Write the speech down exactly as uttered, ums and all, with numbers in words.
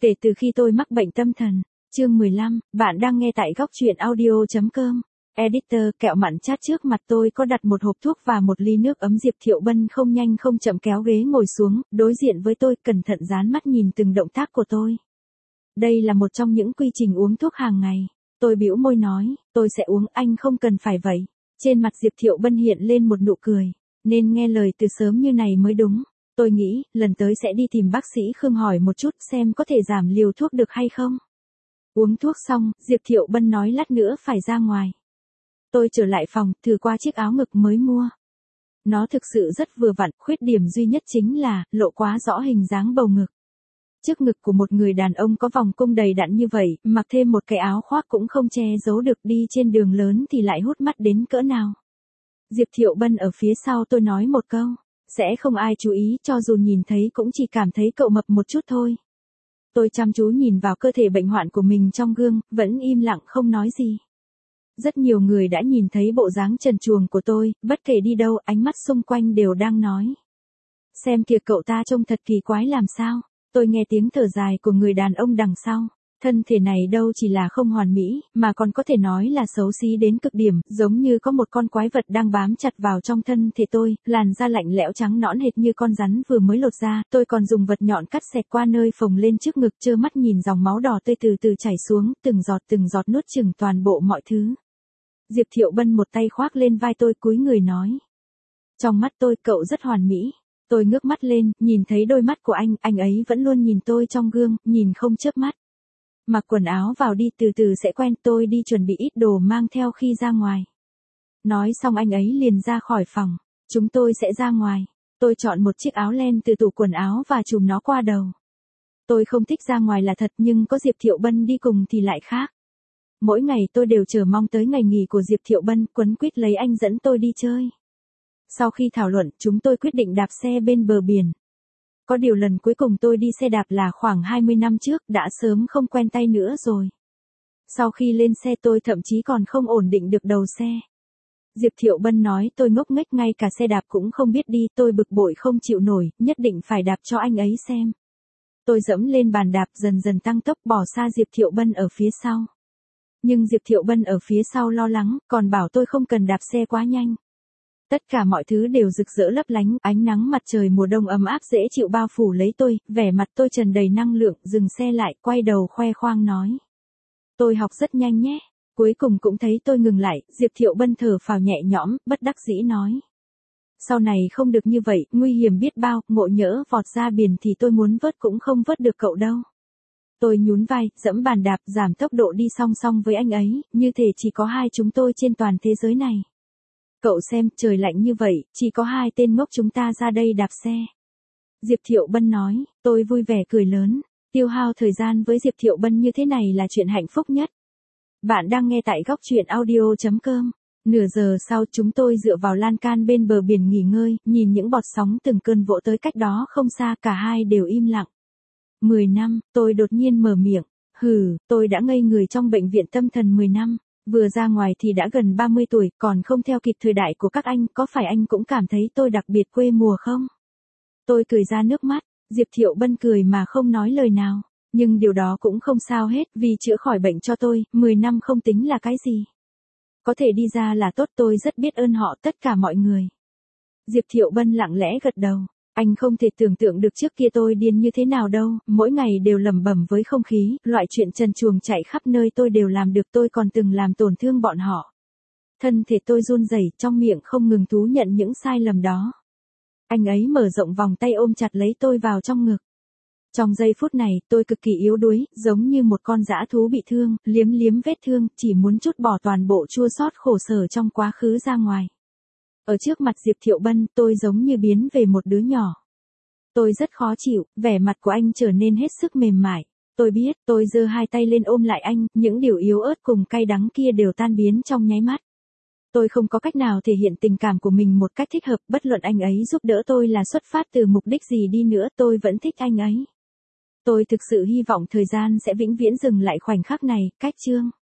Kể từ khi tôi mắc bệnh tâm thần. Chương mười lăm, bạn đang nghe tại góc truyện audio chấm com. Editor, kẹo mặn chát trước mặt tôi có đặt một hộp thuốc và một ly nước ấm. Diệp Thiệu Bân không nhanh không chậm kéo ghế ngồi xuống, đối diện với tôi, cẩn thận dán mắt nhìn từng động tác của tôi. Đây là một trong những quy trình uống thuốc hàng ngày. Tôi bĩu môi nói, tôi sẽ uống, anh không cần phải vậy. Trên mặt Diệp Thiệu Bân hiện lên một nụ cười. Nên nghe lời từ sớm như này mới đúng. Tôi nghĩ, lần tới sẽ đi tìm bác sĩ Khương hỏi một chút xem có thể giảm liều thuốc được hay không. Uống thuốc xong, Diệp Thiệu Bân nói lát nữa phải ra ngoài. Tôi trở lại phòng, thử qua chiếc áo ngực mới mua. Nó thực sự rất vừa vặn, khuyết điểm duy nhất chính là, lộ quá rõ hình dáng bầu ngực. Trước ngực của một người đàn ông có vòng cung đầy đặn như vậy, mặc thêm một cái áo khoác cũng không che giấu được, đi trên đường lớn thì lại hút mắt đến cỡ nào. Diệp Thiệu Bân ở phía sau tôi nói một câu, sẽ không ai chú ý, cho dù nhìn thấy cũng chỉ cảm thấy cậu mập một chút thôi. Tôi chăm chú nhìn vào cơ thể bệnh hoạn của mình trong gương, vẫn im lặng không nói gì. Rất nhiều người đã nhìn thấy bộ dáng trần truồng của tôi, bất kể đi đâu, ánh mắt xung quanh đều đang nói. Xem kìa, cậu ta trông thật kỳ quái làm sao. Tôi nghe tiếng thở dài của người đàn ông đằng sau. Thân thể này đâu chỉ là không hoàn mỹ, mà còn có thể nói là xấu xí đến cực điểm, giống như có một con quái vật đang bám chặt vào trong thân thể tôi, làn da lạnh lẽo trắng nõn hệt như con rắn vừa mới lột ra. Tôi còn dùng vật nhọn cắt xẹt qua nơi phồng lên trước ngực, trơ mắt nhìn dòng máu đỏ tươi từ từ chảy xuống, từng giọt từng giọt nuốt chửng toàn bộ mọi thứ. Diệp Thiệu Bân một tay khoác lên vai tôi, cúi người nói. Trong mắt tôi, cậu rất hoàn mỹ. Tôi ngước mắt lên, nhìn thấy đôi mắt của anh, anh ấy vẫn luôn nhìn tôi trong gương, nhìn không chớp mắt. Mặc quần áo vào đi, từ từ sẽ quen. Tôi đi chuẩn bị ít đồ mang theo khi ra ngoài. Nói xong anh ấy liền ra khỏi phòng. Chúng tôi sẽ ra ngoài. Tôi chọn một chiếc áo len từ tủ quần áo và chùm nó qua đầu. Tôi không thích ra ngoài là thật, nhưng có Diệp Thiệu Bân đi cùng thì lại khác. Mỗi ngày tôi đều chờ mong tới ngày nghỉ của Diệp Thiệu Bân, quấn quýt lấy anh dẫn tôi đi chơi. Sau khi thảo luận, chúng tôi quyết định đạp xe bên bờ biển. Có điều lần cuối cùng tôi đi xe đạp là khoảng hai mươi năm trước, đã sớm không quen tay nữa rồi. Sau khi lên xe tôi thậm chí còn không ổn định được đầu xe. Diệp Thiệu Bân nói tôi ngốc nghếch, ngay cả xe đạp cũng không biết đi. Tôi bực bội không chịu nổi, nhất định phải đạp cho anh ấy xem. Tôi dẫm lên bàn đạp, dần dần tăng tốc, bỏ xa Diệp Thiệu Bân ở phía sau. Nhưng Diệp Thiệu Bân ở phía sau lo lắng, còn bảo tôi không cần đạp xe quá nhanh. Tất cả mọi thứ đều rực rỡ lấp lánh, ánh nắng mặt trời mùa đông ấm áp dễ chịu bao phủ lấy tôi, vẻ mặt tôi tràn đầy năng lượng, dừng xe lại, quay đầu khoe khoang nói. Tôi học rất nhanh nhé. Cuối cùng cũng thấy tôi ngừng lại, Diệp Thiệu Bân thở phào nhẹ nhõm, bất đắc dĩ nói. Sau này không được như vậy, nguy hiểm biết bao, ngộ nhỡ vọt ra biển thì tôi muốn vớt cũng không vớt được cậu đâu. Tôi nhún vai, dẫm bàn đạp, giảm tốc độ đi song song với anh ấy, như thể chỉ có hai chúng tôi trên toàn thế giới này. Cậu xem, trời lạnh như vậy, chỉ có hai tên ngốc chúng ta ra đây đạp xe. Diệp Thiệu Bân nói, tôi vui vẻ cười lớn. Tiêu hao thời gian với Diệp Thiệu Bân như thế này là chuyện hạnh phúc nhất. Bạn đang nghe tại góc truyện audio chấm com. Nửa giờ sau chúng tôi dựa vào lan can bên bờ biển nghỉ ngơi, nhìn những bọt sóng từng cơn vỗ tới cách đó không xa, cả hai đều im lặng. Mười năm, tôi đột nhiên mở miệng. Hừ, tôi đã ngây người trong bệnh viện tâm thần mười năm. Vừa ra ngoài thì đã gần ba mươi tuổi, còn không theo kịp thời đại của các anh, có phải anh cũng cảm thấy tôi đặc biệt quê mùa không? Tôi cười ra nước mắt, Diệp Thiệu Bân cười mà không nói lời nào. Nhưng điều đó cũng không sao hết, vì chữa khỏi bệnh cho tôi, mười năm không tính là cái gì. Có thể đi ra là tốt, tôi rất biết ơn họ, tất cả mọi người. Diệp Thiệu Bân lặng lẽ gật đầu. Anh không thể tưởng tượng được trước kia tôi điên như thế nào đâu, mỗi ngày đều lẩm bẩm với không khí, loại chuyện trần truồng chạy khắp nơi tôi đều làm được, tôi còn từng làm tổn thương bọn họ. Thân thể tôi run rẩy, trong miệng không ngừng thú nhận những sai lầm đó. Anh ấy mở rộng vòng tay ôm chặt lấy tôi vào trong ngực. Trong giây phút này, tôi cực kỳ yếu đuối, giống như một con dã thú bị thương, liếm liếm vết thương, chỉ muốn trút bỏ toàn bộ chua xót khổ sở trong quá khứ ra ngoài. Ở trước mặt Diệp Thiệu Bân, tôi giống như biến về một đứa nhỏ. Tôi rất khó chịu, vẻ mặt của anh trở nên hết sức mềm mại. Tôi biết, tôi giơ hai tay lên ôm lại anh, những điều yếu ớt cùng cay đắng kia đều tan biến trong nháy mắt. Tôi không có cách nào thể hiện tình cảm của mình một cách thích hợp, bất luận anh ấy giúp đỡ tôi là xuất phát từ mục đích gì đi nữa, tôi vẫn thích anh ấy. Tôi thực sự hy vọng thời gian sẽ vĩnh viễn dừng lại khoảnh khắc này. Cách chương